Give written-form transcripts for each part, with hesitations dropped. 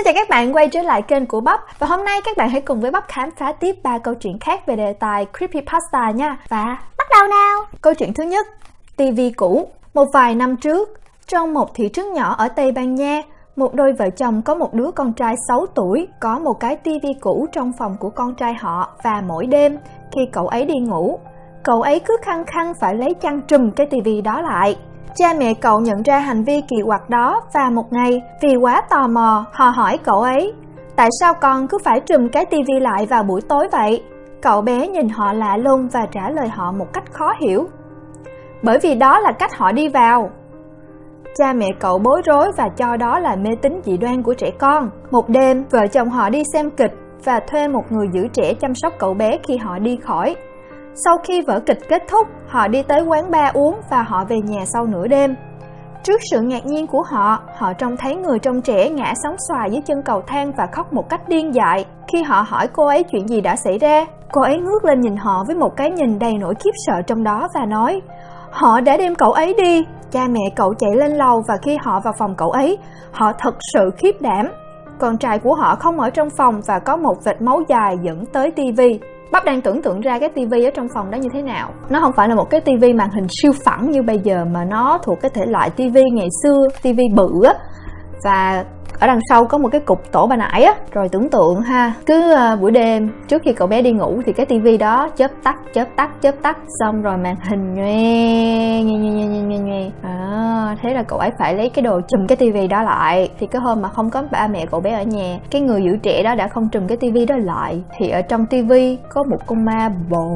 chào các bạn quay trở lại kênh của Bắp. Và hôm nay các bạn hãy cùng với Bắp khám phá tiếp 3 câu chuyện khác về đề tài Creepypasta nha. Và bắt đầu nào. Câu chuyện thứ nhất, TV cũ. Một vài năm trước, trong một thị trấn nhỏ ở Tây Ban Nha, một đôi vợ chồng có một đứa con trai 6 tuổi có một cái TV cũ trong phòng của con trai họ. Và mỗi đêm khi cậu ấy đi ngủ, cậu ấy cứ khăng khăng phải lấy chăn trùm cái TV đó lại. Cha mẹ cậu nhận ra hành vi kỳ quặc đó và một ngày vì quá tò mò, họ hỏi cậu ấy: tại sao con cứ phải trùm cái TV lại vào buổi tối vậy? Cậu bé nhìn họ lạ lùng và trả lời họ một cách khó hiểu: bởi vì đó là cách họ đi vào. Cha mẹ cậu bối rối và cho đó là mê tín dị đoan của trẻ con. Một đêm, vợ chồng họ đi xem kịch và thuê một người giữ trẻ chăm sóc cậu bé khi họ đi khỏi. Sau khi vở kịch kết thúc, họ đi tới quán bar uống và họ về nhà sau nửa đêm. Trước sự ngạc nhiên của họ trông thấy người trông trẻ ngã sóng xoài dưới chân cầu thang và khóc một cách điên dại. Khi họ hỏi cô ấy chuyện gì đã xảy ra, cô ấy ngước lên nhìn họ với một cái nhìn đầy nỗi khiếp sợ trong đó và nói: họ đã đem cậu ấy đi. Cha mẹ cậu chạy lên lầu và khi họ vào phòng cậu ấy, họ thật sự khiếp đảm. Con trai của họ không ở trong phòng và có một vệt máu dài dẫn tới tivi. Bắp đang tưởng tượng ra cái tivi ở trong phòng đó như thế nào. Nó không phải là một cái tivi màn hình siêu phẳng như bây giờ, mà nó thuộc cái thể loại tivi ngày xưa, tivi bự á. Và ở đằng sau có một cái cục tổ bà nải á. Rồi tưởng tượng ha, cứ buổi đêm trước khi cậu bé đi ngủ thì cái tivi đó chớp tắt, xong rồi màn hình nhoe. Thế là cậu ấy phải lấy cái đồ trùm cái tivi đó lại. Thì cái hôm mà không có ba mẹ cậu bé ở nhà, cái người giữ trẻ đó đã không trùm cái tivi đó lại. Thì ở trong tivi có một con ma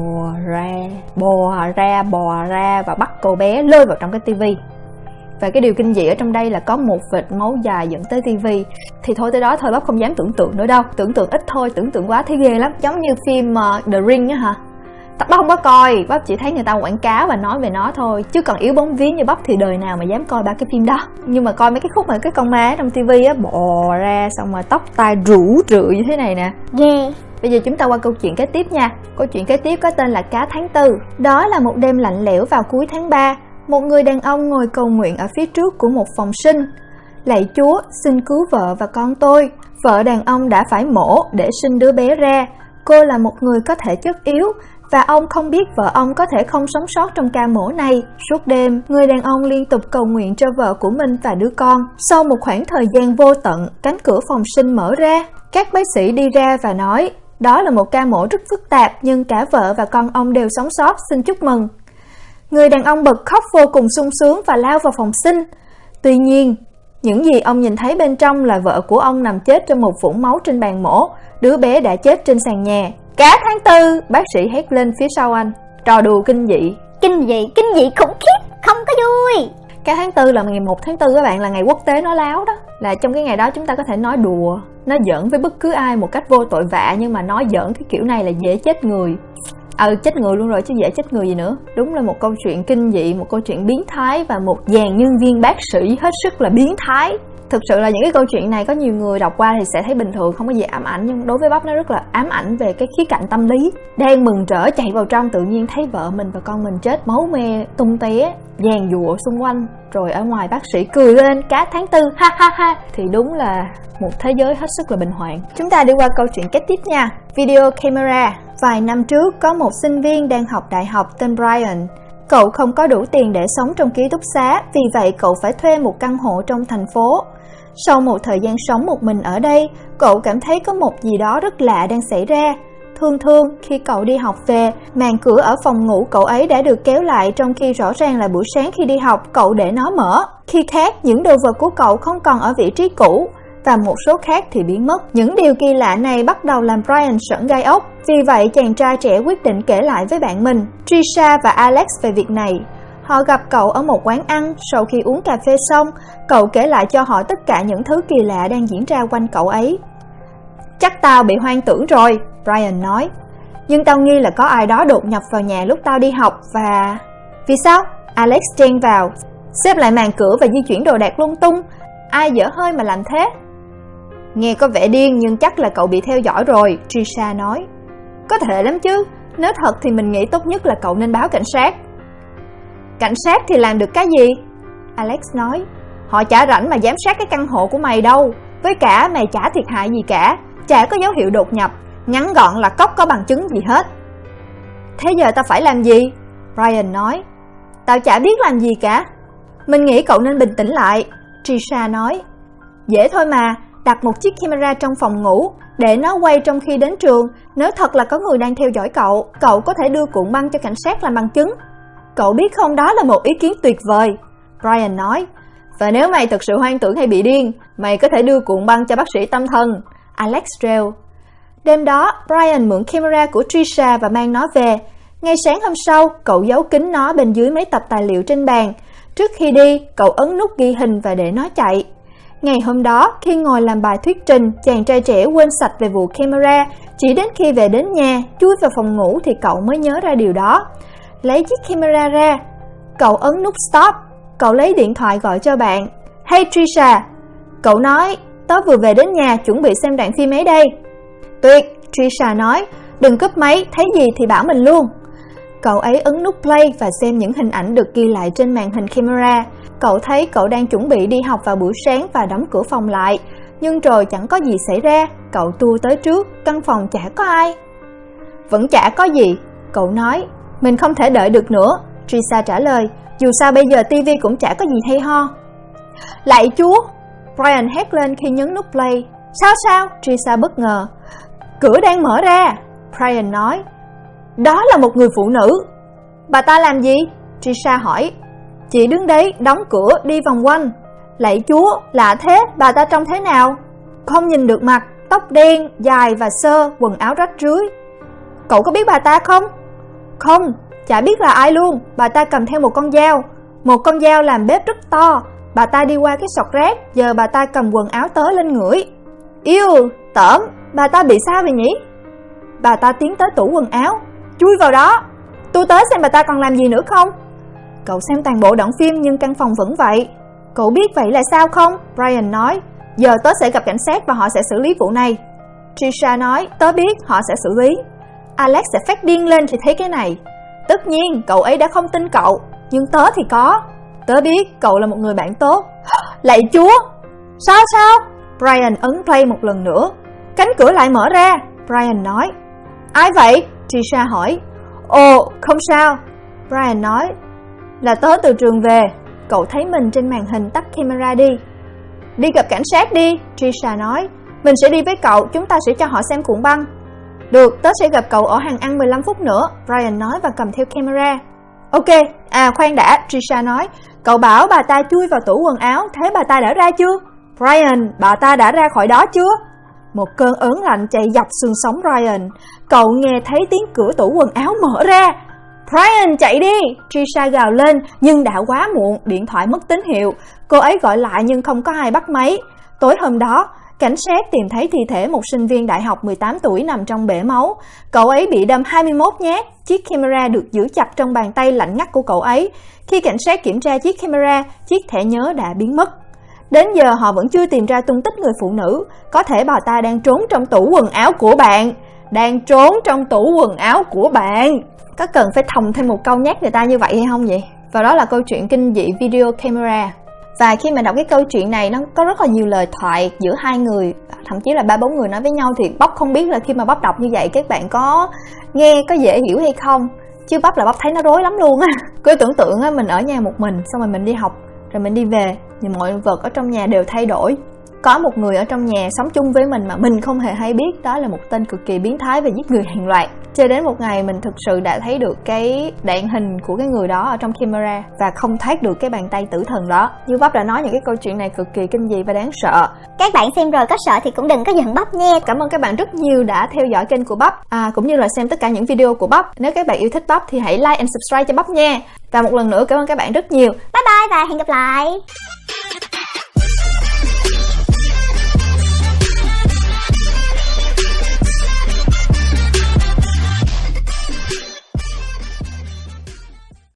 bò ra và bắt cậu bé lôi vào trong cái tivi. Và cái điều kinh dị ở trong đây là có một vệt máu dài dẫn tới tivi. Thì thôi tới đó thôi, Bắp không dám tưởng tượng nữa đâu. Tưởng tượng ít thôi, tưởng tượng quá thấy ghê lắm. Giống như phim The Ring á hả? Bắp không có coi, Bắp chỉ thấy người ta quảng cáo và nói về nó thôi. Chứ còn yếu bóng vía như Bắp thì đời nào mà dám coi ba cái phim đó. Nhưng mà coi mấy cái khúc mà cái con ma trong tivi á bò ra xong rồi tóc tai rủ rượi như thế này nè. Ghê. Bây giờ chúng ta qua câu chuyện kế tiếp nha. Câu chuyện kế tiếp có tên là Cá tháng 4. Đó là một đêm lạnh lẽo vào cuối tháng 3. Một người đàn ông ngồi cầu nguyện ở phía trước của một phòng sinh. Lạy Chúa, xin cứu vợ và con tôi. Vợ đàn ông đã phải mổ để sinh đứa bé ra. Cô là một người có thể chất yếu và ông không biết vợ ông có thể không sống sót trong ca mổ này. Suốt đêm, người đàn ông liên tục cầu nguyện cho vợ của mình và đứa con. Sau một khoảng thời gian vô tận, cánh cửa phòng sinh mở ra. Các bác sĩ đi ra và nói: đó là một ca mổ rất phức tạp nhưng cả vợ và con ông đều sống sót, xin chúc mừng. Người đàn ông bật khóc vô cùng sung sướng và lao vào phòng sinh. Tuy nhiên, những gì ông nhìn thấy bên trong là vợ của ông nằm chết trong một vũng máu trên bàn mổ. Đứa bé đã chết trên sàn nhà. Cá tháng 4, bác sĩ hét lên phía sau anh. Trò đùa kinh dị. Kinh dị khủng khiếp, không có vui. Cá tháng 4 là ngày 1 tháng 4 các bạn, là ngày quốc tế nói láo đó. Là trong cái ngày đó chúng ta có thể nói đùa, nói giỡn với bất cứ ai một cách vô tội vạ. Nhưng mà nói giỡn cái kiểu này là dễ chết người. Chết người luôn rồi chứ dễ chết người gì nữa. Đúng là một câu chuyện kinh dị, một câu chuyện biến thái và một dàn nhân viên bác sĩ hết sức là biến thái. Thực sự là những cái câu chuyện này có nhiều người đọc qua thì sẽ thấy bình thường, không có gì ám ảnh. Nhưng đối với Bắp nó rất là ám ảnh về cái khía cạnh tâm lý. Đang mừng rỡ chạy vào trong, tự nhiên thấy vợ mình và con mình chết máu me tung té, giàn giụa xung quanh. Rồi ở ngoài bác sĩ cười lên: cá tháng 4, ha ha ha. Thì đúng là một thế giới hết sức là bình hoạn. Chúng ta đi qua câu chuyện kế tiếp nha. Video camera. Vài năm trước, có một sinh viên đang học đại học tên Brian. Cậu không có đủ tiền để sống trong ký túc xá, vì vậy cậu phải thuê một căn hộ trong thành phố. Sau một thời gian sống một mình ở đây, cậu cảm thấy có một gì đó rất lạ đang xảy ra. Thường khi cậu đi học về, màn cửa ở phòng ngủ cậu ấy đã được kéo lại, trong khi rõ ràng là buổi sáng khi đi học cậu để nó mở. Khi khác, những đồ vật của cậu không còn ở vị trí cũ và một số khác thì biến mất. Những điều kỳ lạ này bắt đầu làm Brian sởn gai ốc. Vì vậy chàng trai trẻ quyết định kể lại với bạn mình, Trisha và Alex, về việc này. Họ gặp cậu ở một quán ăn. Sau khi uống cà phê xong, cậu kể lại cho họ tất cả những thứ kỳ lạ đang diễn ra quanh cậu ấy. Chắc tao bị hoang tưởng rồi, Brian nói. Nhưng tao nghi là có ai đó đột nhập vào nhà lúc tao đi học và... Vì sao? Alex chen vào. Xếp lại màn cửa và di chuyển đồ đạc lung tung. Ai dở hơi mà làm thế? Nghe có vẻ điên nhưng chắc là cậu bị theo dõi rồi, Trisha nói. Có thể lắm chứ. Nếu thật thì mình nghĩ tốt nhất là cậu nên báo cảnh sát. Cảnh sát thì làm được cái gì? Alex nói. Họ chả rảnh mà giám sát cái căn hộ của mày đâu. Với cả mày chả thiệt hại gì cả, chả có dấu hiệu đột nhập, ngắn gọn là cóc có bằng chứng gì hết. Thế giờ tao phải làm gì? Brian nói. Tao chả biết làm gì cả. Mình nghĩ cậu nên bình tĩnh lại, Trisha nói. Dễ thôi mà, đặt một chiếc camera trong phòng ngủ, để nó quay trong khi đến trường. Nếu thật là có người đang theo dõi cậu, cậu có thể đưa cuộn băng cho cảnh sát làm bằng chứng. Cậu biết không, đó là một ý kiến tuyệt vời, Brian nói. Và nếu mày thực sự hoang tưởng hay bị điên, mày có thể đưa cuộn băng cho bác sĩ tâm thần, Alex trêu. Đêm đó, Brian mượn camera của Trisha và mang nó về. Ngay sáng hôm sau, cậu giấu kín nó bên dưới mấy tập tài liệu trên bàn. Trước khi đi, cậu ấn nút ghi hình và để nó chạy. Ngày hôm đó, khi ngồi làm bài thuyết trình, chàng trai trẻ quên sạch về vụ camera. Chỉ đến khi về đến nhà, chui vào phòng ngủ thì cậu mới nhớ ra điều đó. Lấy chiếc camera ra, cậu ấn nút stop. Cậu lấy điện thoại gọi cho bạn. Hey Trisha, cậu nói, tớ vừa về đến nhà chuẩn bị xem đoạn phim ấy đây. Tuyệt, Trisha nói, đừng cúp máy, thấy gì thì bảo mình luôn. Cậu ấy ấn nút play và xem những hình ảnh được ghi lại trên màn hình camera. Cậu thấy cậu đang chuẩn bị đi học vào buổi sáng và đóng cửa phòng lại. Nhưng rồi chẳng có gì xảy ra. Cậu tua tới trước, căn phòng chả có ai. Vẫn chả có gì, cậu nói. Mình không thể đợi được nữa, Trisha trả lời. Dù sao bây giờ TV cũng chả có gì hay ho. Lạy Chúa, Brian hét lên khi nhấn nút play. Sao? Trisha bất ngờ. Cửa đang mở ra, Brian nói. Đó là một người phụ nữ. Bà ta làm gì? Trisha hỏi. Chị đứng đấy, đóng cửa, đi vòng quanh. Lạy Chúa, lạ thế, bà ta trông thế nào? Không nhìn được mặt, tóc đen, dài và xơ, quần áo rách rưới. Cậu có biết bà ta không? Không, chả biết là ai luôn. Bà ta cầm theo một con dao làm bếp rất to. Bà ta đi qua cái sọt rác, giờ bà ta cầm quần áo tớ lên ngửi. Yêu, tởm, bà ta bị sao vậy nhỉ? Bà ta tiến tới tủ quần áo. Chui vào đó, tôi tới xem bà ta còn làm gì nữa không. Cậu xem toàn bộ đoạn phim nhưng căn phòng vẫn vậy. Cậu biết vậy là sao không? Brian nói. Giờ tớ sẽ gặp cảnh sát và họ sẽ xử lý vụ này. Trisha nói. Tớ biết họ sẽ xử lý. Alex sẽ phát điên lên khi thấy cái này. Tất nhiên cậu ấy đã không tin cậu, nhưng tớ thì có. Tớ biết cậu là một người bạn tốt. Lạy Chúa. Sao? Brian ấn play một lần nữa. Cánh cửa lại mở ra, Brian nói. Ai vậy? Trisha hỏi. Ồ, không sao, Brian nói. Là tớ từ trường về. Cậu thấy mình trên màn hình tắt camera đi. Đi gặp cảnh sát đi, Trisha nói. Mình sẽ đi với cậu, chúng ta sẽ cho họ xem cuộn băng. Được, tớ sẽ gặp cậu ở hàng ăn 15 phút nữa, Brian nói và cầm theo camera. Ok, khoan đã, Trisha nói. Cậu bảo bà ta chui vào tủ quần áo, thế bà ta đã ra chưa? Brian, bà ta đã ra khỏi đó chưa? Một cơn ớn lạnh chạy dọc xương sống Brian. Cậu nghe thấy tiếng cửa tủ quần áo mở ra. Brian, chạy đi! Trisha gào lên, nhưng đã quá muộn, điện thoại mất tín hiệu. Cô ấy gọi lại nhưng không có ai bắt máy. Tối hôm đó, cảnh sát tìm thấy thi thể một sinh viên đại học 18 tuổi nằm trong bể máu. Cậu ấy bị đâm 21 nhát. Chiếc camera được giữ chặt trong bàn tay lạnh ngắt của cậu ấy. Khi cảnh sát kiểm tra chiếc camera, chiếc thẻ nhớ đã biến mất. Đến giờ họ vẫn chưa tìm ra tung tích người phụ nữ. Có thể bà ta đang trốn trong tủ quần áo của bạn. Có cần phải thòng thêm một câu nhắc người ta như vậy hay không vậy? Và đó là câu chuyện kinh dị video camera. Và khi mà đọc cái câu chuyện này, nó có rất là nhiều lời thoại giữa hai người, thậm chí là 3-4 người nói với nhau. Thì Bắp không biết là khi mà Bắp đọc như vậy các bạn có nghe có dễ hiểu hay không, chứ Bắp thấy nó rối lắm luôn á. Cứ tưởng tượng á, mình ở nhà một mình, xong rồi mình đi học, rồi mình đi về, nhưng mọi vật ở trong nhà đều thay đổi. Có một người ở trong nhà sống chung với mình mà mình không hề hay biết, đó là một tên cực kỳ biến thái và giết người hàng loạt. Cho đến một ngày mình thực sự đã thấy được cái đạn hình của cái người đó ở trong camera và không thoát được cái bàn tay tử thần đó. Như Bắp đã nói, những cái câu chuyện này cực kỳ kinh dị và đáng sợ. Các bạn xem rồi có sợ thì cũng đừng có giận Bắp nha. Cảm ơn các bạn rất nhiều đã theo dõi kênh của Bắp, cũng như là xem tất cả những video của Bắp. Nếu các bạn yêu thích Bắp thì hãy like and subscribe cho Bắp nha. Và một lần nữa cảm ơn các bạn rất nhiều. Bye bye và hẹn gặp lại.